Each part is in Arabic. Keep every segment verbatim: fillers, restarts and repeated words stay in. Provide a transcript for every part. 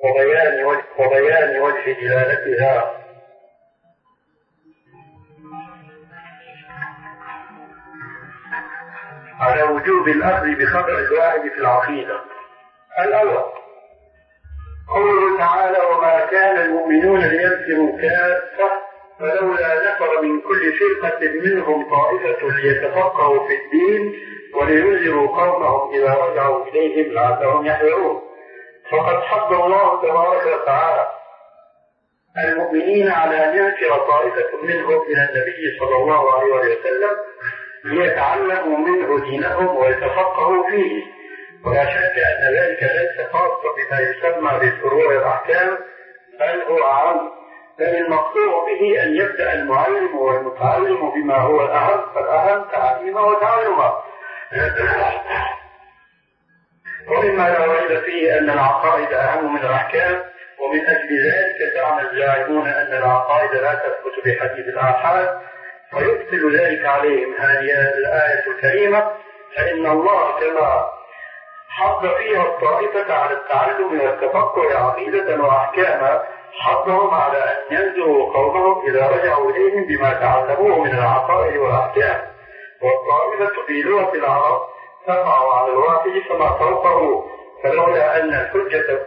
وبيان وجه, وبيان وجه دلالتها. على وجوب الأخذ بخبر الواحد في العقيدة. الأول قوله تعالى: وما كان المؤمنون لينفروا كافة فلولا نفر من كل فرقة منهم طائفة ليتفقهوا في الدين ولينذروا قومهم إذا رجعوا إليهم لعلهم يحذرون. فقد حض الله تبارك وتعالى المؤمنين على أن ينفر طائفة منهم إلى النبي صلى الله عليه وسلم ليتعلموا منه دينهم ويتفقهوا فيه. ولا شك أن ذلك ليس خاصا بما يسمى بالفروع الأحكام، بل هو عام، بل المقصود به أن يبدأ المعلم والمتعلم بما هو الأهم، فالأهم تعليمه وتعلمه. ومما لا ريب فيه أن العقائد أهم من الأحكام، ومن أجل ذلك زعم الزاعمون أن العقائد لا تثبت بحديث الآحاد، فيبطل ذلك عليهم هذه الآية الكريمة. فإن الله كما حض فيها الطائفة على التعلم والتفقه عقيدة وأحكاما، حضهم على أن ينذروا قومهم إذا رجعوا إليهم بما تعلموه من العقائد والأحكام. والطائفة في لغة العرب تقع على الواحد فما فوقه، فلولا أن الحجة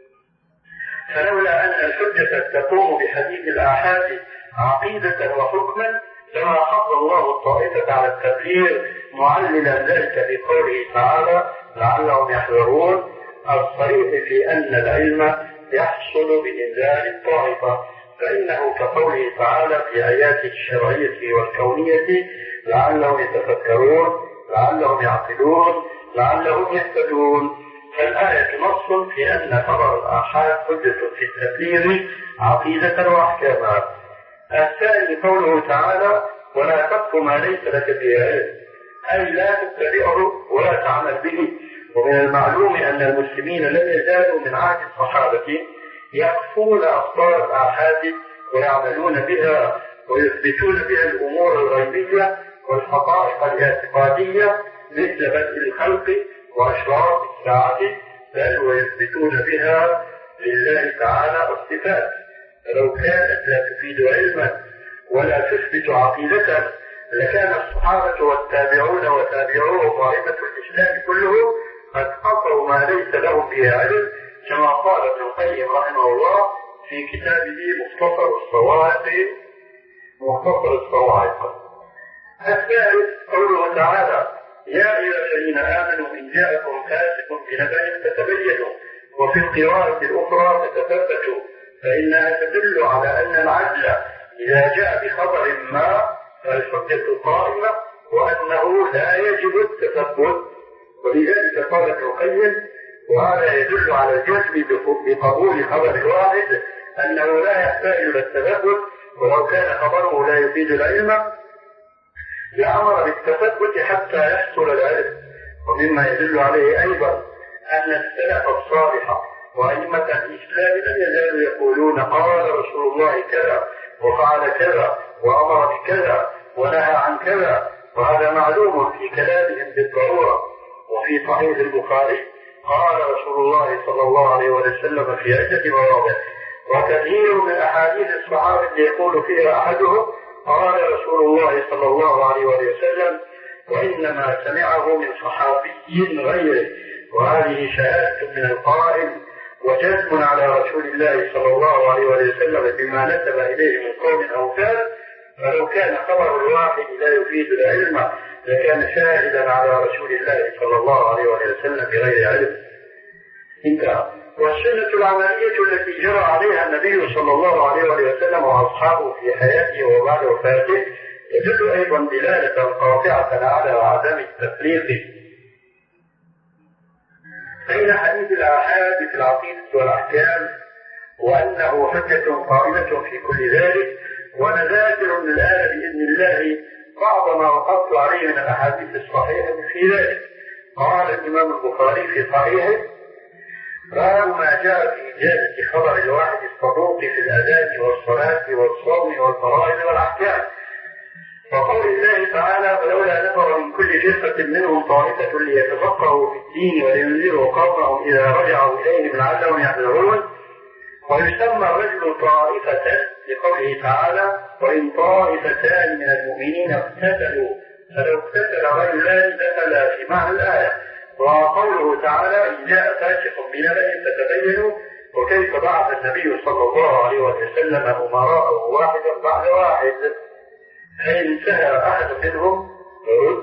فلولا أن الحجة تقوم بحديث الآحاد عقيدة وحكما لما حض الله الطائفة على التبليغ، معللا ذلك بقوله تعالى: لعلهم يحذرون، الصريح في أن العلم يحصل بإنزال الطائفة، فإنه كقوله تعالى في آيات الشرعية والكونية: لعلهم يتفكرون، لعلهم يعقلون، لعلهم يهتدون. فالآية نص في أن خبر الآحاد حجة في التبليغ عقيدة وأحكاما. الثاني قوله تعالى: ولا تقف ما ليس لك به علم، أي لا تتبعه ولا تعمل به. ومن المعلوم أن المسلمين لم يزالوا من عهد الصحابة يقفون أخبار الآحاد ويعملون بها ويثبتون بها الأمور الغيبية والحقائق الاعتقادية مثل بدء الخلق وأشراط الساعة، بل ويثبتون بها لله تعالى الصفات. فلو كانت لا تفيد علما ولا تثبت عقيدة لكان الصحابة والتابعون وتابعوهم وأئمة الإسلام كله قد قطعوا ما ليس لهم به علم، كما قال ابن القيم رحمه الله في كتابه مختصر الصواعق مختصر الصواعق. الثالث قوله تعالى: يا أيها الذين آمنوا إن جاءكم فاسق بنبأ فتبينوا، وفي القراءة الأخرى فتثبتوا، فإنها تدل على أن العدل إذا جاء بخبر ما فالحجة قائمة، وأنه لا يجب التثبت. ولذلك قال ابن القيم: وهذا يدل على الجزم بقبول خبر الواحد، أنه لا يحتاج إلى التثبت، ولو كان خبره لا يفيد العلم لأمر بالتثبت حتى يحصل العلم. ومما يدل عليه أيضا أن السلف الصالح وأئمة الإسلام لم يزالوا يقولون: قال رسول الله كذا وفعل كذا وأمر بكذا ونهى عن كذا، وهذا معلوم في كلامهم بالضرورة. وفي صحيح البخاري قال رسول الله صلى الله عليه وسلم في عدة مواضع، وكثير من أحاديث الصحابة يقول فيها أحدهم: قال رسول الله صلى الله عليه وسلم، وإنما سمعه من صحابي غيره. وهذه شهادة من القائل وجزم على رسول الله صلى الله عليه وسلم بما نسب إليه من قول أو فعل. فلو كان خبر الواحد لا يفيد العلم لكان شاهدا على رسول الله صلى الله عليه وسلم بغير علم. انتهى. والسنة العملية التي جرى عليها النبي صلى الله عليه وسلم وأصحابه في حياته وبعد وفاته تدل أيضا دلالة قاطعة على عدم التفريق بين حديث الآحاد في العقيدة والأحكام، وأنه حجة قائمة في كل ذلك. ونذاكر من الآن بإذن الله بعض ما وقفت عليه من الأحاديث الصحيحة في ذلك. قال الإمام البخاري في صحيحه: باب ما جاء في إجازة خبر الواحد الصدوق في الأذان والصلاة والصوم والفرائض والأحكام. وقول الله تعالى: فلولا نفر من كل فرقة منهم طائفة ليتفقهوا في الدين ولينذروا قومهم إذا رجعوا إليهم لعلهم يحذرون، ويسمى الرجل طائفة لقوله تعالى وإن طائفتان من المؤمنين اقتتلوا فلو اقتتل رجلان دخل في معنى الآية. وقوله تعالى إن جاء فاسق بنبأ فتبينوا وكيف بعث النبي صلى الله عليه وسلم أمراءه واحدا بعد واحد فإن انتهى أحد منهم